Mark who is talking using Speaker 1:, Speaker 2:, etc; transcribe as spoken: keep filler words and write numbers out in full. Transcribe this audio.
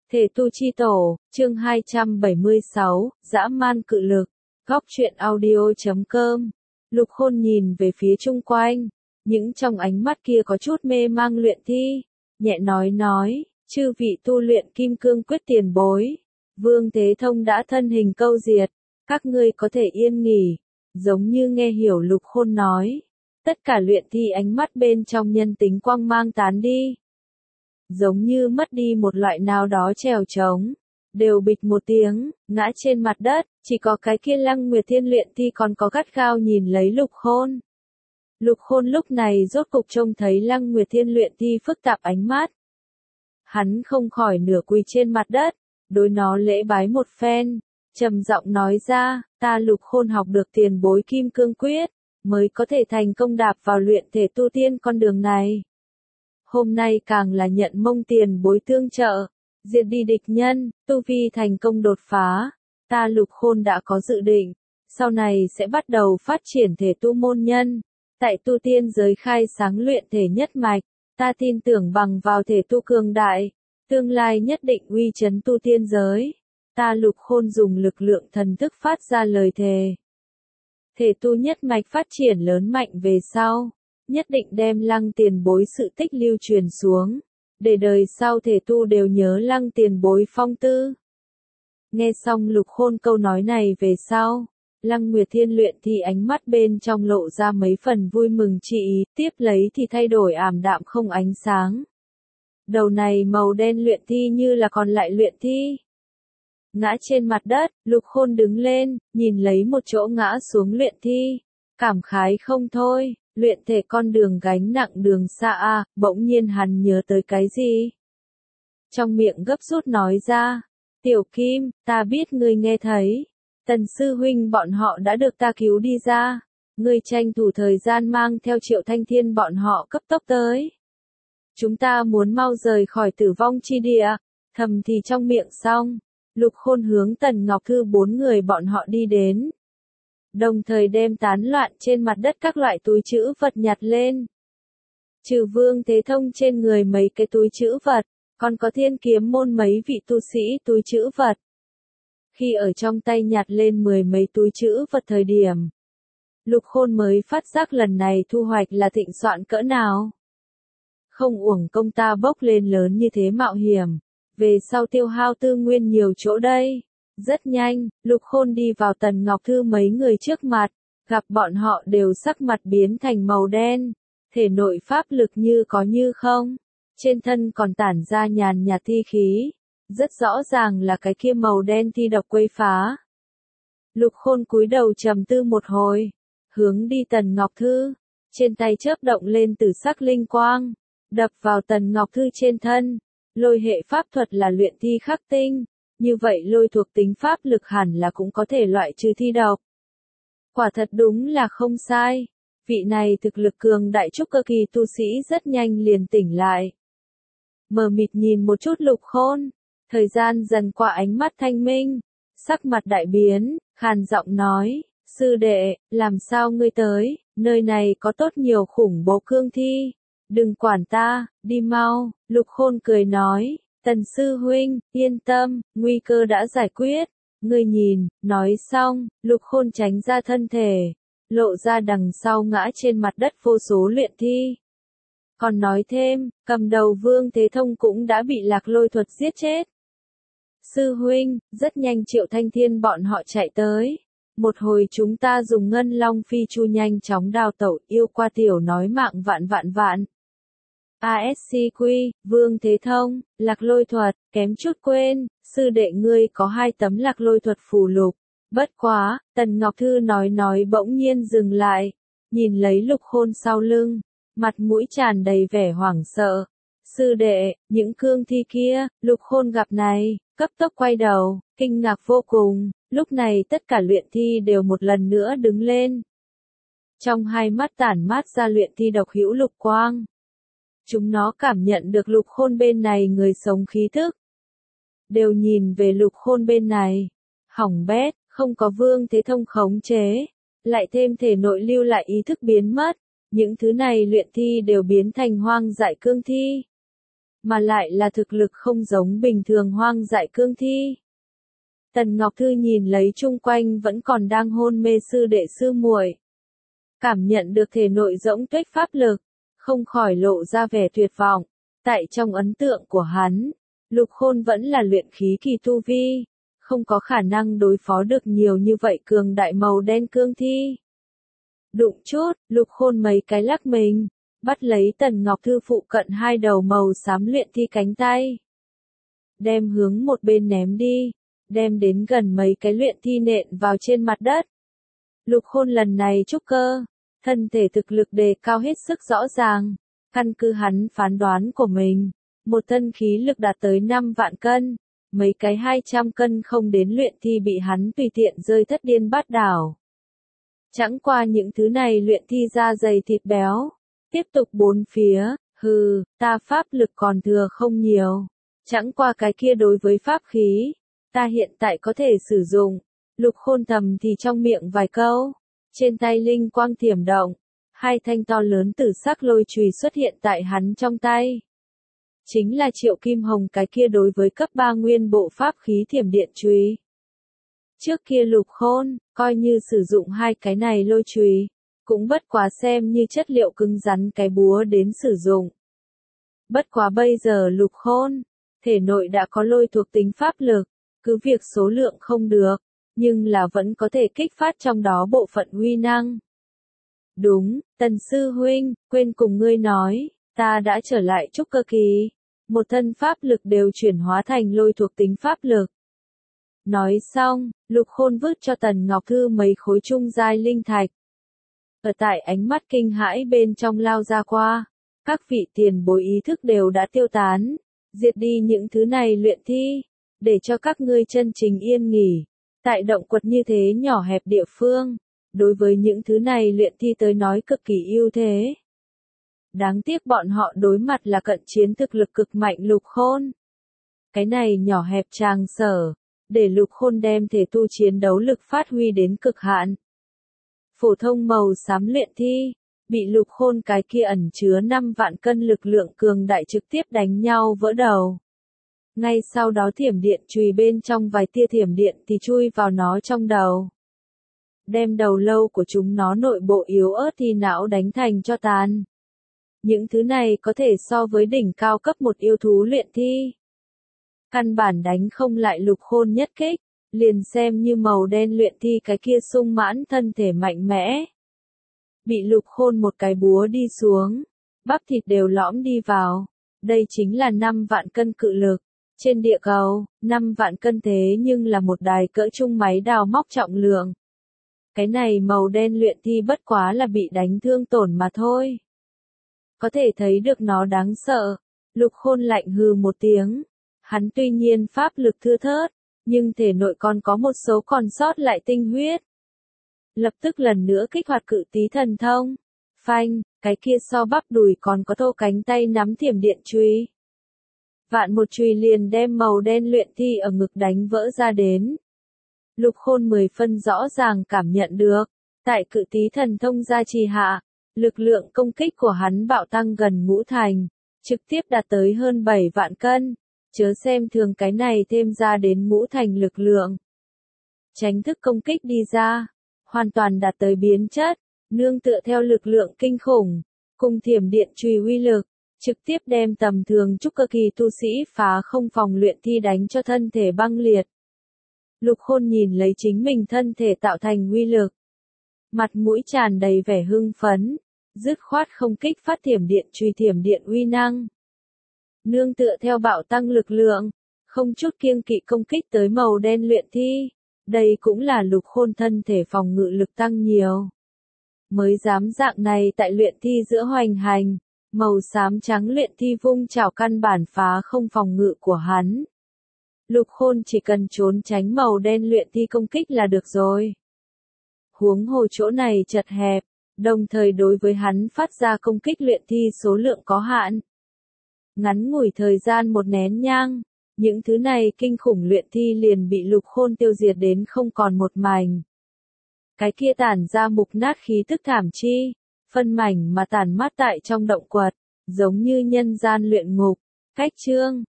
Speaker 1: Thể tu chi tổ, chương hai trăm bảy mươi sáu, dã man cự lực. Góc truyện audio chấm com. Lục Khôn nhìn về phía chung quanh, những trong ánh mắt kia có chút mê mang luyện thi, nhẹ nói nói, chư vị tu luyện kim cương quyết tiền bối, Vương Thế Thông đã thân hình câu diệt, các ngươi có thể yên nghỉ, giống như nghe hiểu Lục Khôn nói. Tất cả luyện thi ánh mắt bên trong nhân tính quang mang tán đi. Giống như mất đi một loại nào đó trèo trống, đều bịch một tiếng, ngã trên mặt đất, chỉ có cái kia Lăng Nguyệt Thiên luyện thi còn có gắt gao nhìn lấy Lục Khôn. Lục Khôn lúc này rốt cục trông thấy Lăng Nguyệt Thiên luyện thi phức tạp ánh mắt. Hắn không khỏi nửa quỳ trên mặt đất, đối nó lễ bái một phen, trầm giọng nói ra, ta Lục Khôn học được tiền bối kim cương quyết, mới có thể thành công đạp vào luyện thể tu tiên con đường này. Hôm nay càng là nhận mông tiền bối tương trợ, diệt đi địch nhân, tu vi thành công đột phá, ta Lục Khôn đã có dự định, sau này sẽ bắt đầu phát triển thể tu môn nhân, tại tu tiên giới khai sáng luyện thể nhất mạch, ta tin tưởng bằng vào thể tu cường đại, tương lai nhất định uy chấn tu tiên giới, ta Lục Khôn dùng lực lượng thần thức phát ra lời thề. Thể tu nhất mạch phát triển lớn mạnh về sau, nhất định đem Lăng tiền bối sự tích lưu truyền xuống, để đời sau thể tu đều nhớ Lăng tiền bối phong tư. Nghe xong Lục Khôn câu nói này về sau, Lăng Nguyệt Thiên luyện thì ánh mắt bên trong lộ ra mấy phần vui mừng chỉ ý, tiếp lấy thì thay đổi ảm đạm không ánh sáng. Đầu này màu đen luyện thi như là còn lại luyện thi. Ngã trên mặt đất, Lục Khôn đứng lên, nhìn lấy một chỗ ngã xuống luyện thi, cảm khái không thôi. Luyện thể con đường gánh nặng đường xa a, bỗng nhiên hắn nhớ tới cái gì? Trong miệng gấp rút nói ra, Tiểu Kim, ta biết ngươi nghe thấy, Tần sư huynh bọn họ đã được ta cứu đi ra, ngươi tranh thủ thời gian mang theo Triệu Thanh Thiên bọn họ cấp tốc tới. Chúng ta muốn mau rời khỏi tử vong chi địa, thầm thì trong miệng xong, Lục Khôn hướng Tần Ngọc Thư bốn người bọn họ đi đến. Đồng thời đem tán loạn trên mặt đất các loại túi trữ vật nhặt lên. Trừ Vương Thế Thông trên người mấy cái túi trữ vật, còn có Thiên Kiếm môn mấy vị tu sĩ túi trữ vật. Khi ở trong tay nhặt lên mười mấy túi trữ vật thời điểm, Lục Khôn mới phát giác lần này thu hoạch là thịnh soạn cỡ nào. Không uổng công ta bốc lên lớn như thế mạo hiểm, về sau tiêu hao tư nguyên nhiều chỗ đây. Rất nhanh, Lục Khôn đi vào Tần Ngọc Thư mấy người trước mặt, gặp bọn họ đều sắc mặt biến thành màu đen, thể nội pháp lực như có như không, trên thân còn tản ra nhàn nhạt thi khí, rất rõ ràng là cái kia màu đen thi độc quấy phá. Lục Khôn cúi đầu trầm tư một hồi, hướng đi Tần Ngọc Thư, trên tay chớp động lên tử sắc linh quang, đập vào Tần Ngọc Thư trên thân, lôi hệ pháp thuật là luyện thi khắc tinh. Như vậy lôi thuộc tính pháp lực hẳn là cũng có thể loại trừ thi độc. Quả thật đúng là không sai. Vị này thực lực cường đại trúc cơ kỳ tu sĩ rất nhanh liền tỉnh lại. Mờ mịt nhìn một chút Lục Khôn. Thời gian dần qua ánh mắt thanh minh. Sắc mặt đại biến, khàn giọng nói. Sư đệ, làm sao ngươi tới, nơi này có tốt nhiều khủng bố cương thi. Đừng quản ta, đi mau, Lục Khôn cười nói. Tần sư huynh, yên tâm, nguy cơ đã giải quyết. Ngươi nhìn, nói xong, Lục Khôn tránh ra thân thể, lộ ra đằng sau ngã trên mặt đất vô số luyện thi. Còn nói thêm, cầm đầu Vương Thế Thông cũng đã bị Lạc Lôi thuật giết chết. Sư huynh, rất nhanh Triệu Thanh Thiên bọn họ chạy tới. Một hồi chúng ta dùng Ngân Long Phi Chu nhanh chóng đào tẩu, yêu qua tiểu nói mạng vạn vạn vạn. a ét xê quy, Vương Thế Thông, Lạc Lôi thuật, kém chút quên, sư đệ ngươi có hai tấm Lạc Lôi thuật phù lục. Bất quá, Tần Ngọc Thư nói nói bỗng nhiên dừng lại, nhìn lấy Lục Khôn sau lưng, mặt mũi tràn đầy vẻ hoảng sợ. Sư đệ, những cương thi kia, Lục Khôn gặp này, cấp tốc quay đầu, kinh ngạc vô cùng, lúc này tất cả luyện thi đều một lần nữa đứng lên. Trong hai mắt tản mát ra luyện thi độc hữu lục quang. Chúng nó cảm nhận được Lục Khôn bên này người sống khí thức. Đều nhìn về Lục Khôn bên này. Hỏng bét, không có Vương Thế Thông khống chế. Lại thêm thể nội lưu lại ý thức biến mất. Những thứ này luyện thi đều biến thành hoang dại cương thi. mà lại là thực lực không giống bình thường hoang dại cương thi. Tần Ngọc Thư nhìn lấy chung quanh vẫn còn đang hôn mê sư đệ sư muội, cảm nhận được thể nội rỗng tuếch pháp lực, không khỏi lộ ra vẻ tuyệt vọng. Tại trong ấn tượng của hắn, Lục Khôn vẫn là luyện khí kỳ tu vi, không có khả năng đối phó được nhiều như vậy cường đại màu đen cương thi. Đụng chút, Lục Khôn mấy cái lắc mình, bắt lấy Tần Ngọc Thư phụ cận hai đầu màu xám luyện thi cánh tay, đem hướng một bên ném đi, đem đến gần mấy cái luyện thi nện vào trên mặt đất. Lục Khôn lần này trúc cơ, thân thể thực lực đề cao hết sức rõ ràng, căn cứ hắn phán đoán của mình, một thân khí lực đạt tới năm vạn cân, mấy cái hai trăm cân không đến luyện thi bị hắn tùy tiện rơi thất điên bát đảo. Chẳng qua những thứ này luyện thi da dày thịt béo, tiếp tục bốn phía, hừ, ta pháp lực còn thừa không nhiều, chẳng qua cái kia đối với pháp khí, ta hiện tại có thể sử dụng. Lục Khôn thầm thì trong miệng vài câu, trên tay linh quang thiểm động, hai thanh to lớn tử sắc lôi chùy xuất hiện tại hắn trong tay. Chính là Triệu Kim Hồng cái kia đối với cấp ba nguyên bộ pháp khí thiểm điện chùy. Trước kia Lục Khôn, coi như sử dụng hai cái này lôi chùy, cũng bất quá xem như chất liệu cứng rắn cái búa đến sử dụng. Bất quá bây giờ Lục Khôn, thể nội đã có lôi thuộc tính pháp lực, cứ việc số lượng không được, nhưng là vẫn có thể kích phát trong đó bộ phận uy năng. Đúng, Tần sư huynh, quên cùng ngươi nói, ta đã trở lại trúc cơ kỳ, một thân pháp lực đều chuyển hóa thành lôi thuộc tính pháp lực. Nói xong, Lục Khôn vứt cho Tần Ngọc Thư mấy khối trung giai linh thạch. Ở tại ánh mắt kinh hãi bên trong lao ra qua, các vị tiền bối ý thức đều đã tiêu tán, diệt đi những thứ này luyện thi, để cho các ngươi chân chính yên nghỉ. Tại động quật như thế nhỏ hẹp địa phương, đối với những thứ này luyện thi tới nói cực kỳ ưu thế. Đáng tiếc bọn họ đối mặt là cận chiến thực lực cực mạnh Lục Khôn. Cái này nhỏ hẹp tràng sở, để Lục Khôn đem thể tu chiến đấu lực phát huy đến cực hạn. Phổ thông màu xám luyện thi, bị Lục Khôn cái kia ẩn chứa năm vạn cân lực lượng cường đại trực tiếp đánh nhau vỡ đầu. Ngay sau đó thiểm điện chùy bên trong vài tia thiểm điện thì chui vào nó trong đầu. Đem đầu lâu của chúng nó nội bộ yếu ớt thì não đánh thành cho tàn. Những thứ này có thể so với đỉnh cao cấp một yêu thú luyện thi. Căn bản đánh không lại Lục Khôn nhất kích, liền xem như màu đen luyện thi cái kia sung mãn thân thể mạnh mẽ. Bị Lục Khôn một cái búa đi xuống, bắp thịt đều lõm đi vào. Đây chính là năm vạn cân cự lực. Trên địa cầu, năm vạn cân thế nhưng là một đài cỡ trung máy đào móc trọng lượng. Cái này màu đen luyện thi bất quá là bị đánh thương tổn mà thôi. Có thể thấy được nó đáng sợ. Lục Khôn lạnh hừ một tiếng. Hắn tuy nhiên pháp lực thưa thớt, nhưng thể nội còn có một số còn sót lại tinh huyết. Lập tức lần nữa kích hoạt cự tí thần thông. Phanh, cái kia so bắp đùi còn có thô cánh tay nắm thiểm điện chùy. Vạn một chùy liền đem màu đen luyện thi ở ngực đánh vỡ ra đến. Lục Khôn mười phân rõ ràng cảm nhận được, tại cự tí thần thông gia trì hạ, lực lượng công kích của hắn bạo tăng gần ngũ thành, trực tiếp đạt tới hơn bảy vạn cân, chớ xem thường cái này thêm ra đến ngũ thành lực lượng. Tránh thức công kích đi ra, hoàn toàn đạt tới biến chất, nương tựa theo lực lượng kinh khủng, cùng thiểm điện chùy uy lực. Trực tiếp đem tầm thường trúc cơ kỳ tu sĩ phá không phòng luyện thi đánh cho thân thể băng liệt. Lục Khôn nhìn lấy chính mình thân thể tạo thành uy lực. Mặt mũi tràn đầy vẻ hưng phấn, dứt khoát không kích phát thiểm điện chùy thiểm điện uy năng. Nương tựa theo bạo tăng lực lượng, không chút kiêng kỵ công kích tới màu đen luyện thi. Đây cũng là Lục Khôn thân thể phòng ngự lực tăng nhiều. Mới dám dạng này tại luyện thi giữa hoành hành. Màu xám trắng luyện thi vung chảo căn bản phá không phòng ngự của hắn. Lục Khôn chỉ cần trốn tránh màu đen luyện thi công kích là được rồi. Huống hồ chỗ này chật hẹp, đồng thời đối với hắn phát ra công kích luyện thi số lượng có hạn. Ngắn ngủi thời gian một nén nhang, những thứ này kinh khủng luyện thi liền bị Lục Khôn tiêu diệt đến không còn một mảnh. Cái kia tản ra mục nát khí tức thảm chi. Phân mảnh mà tàn mát tại trong động quật, giống như nhân gian luyện ngục, Khách chương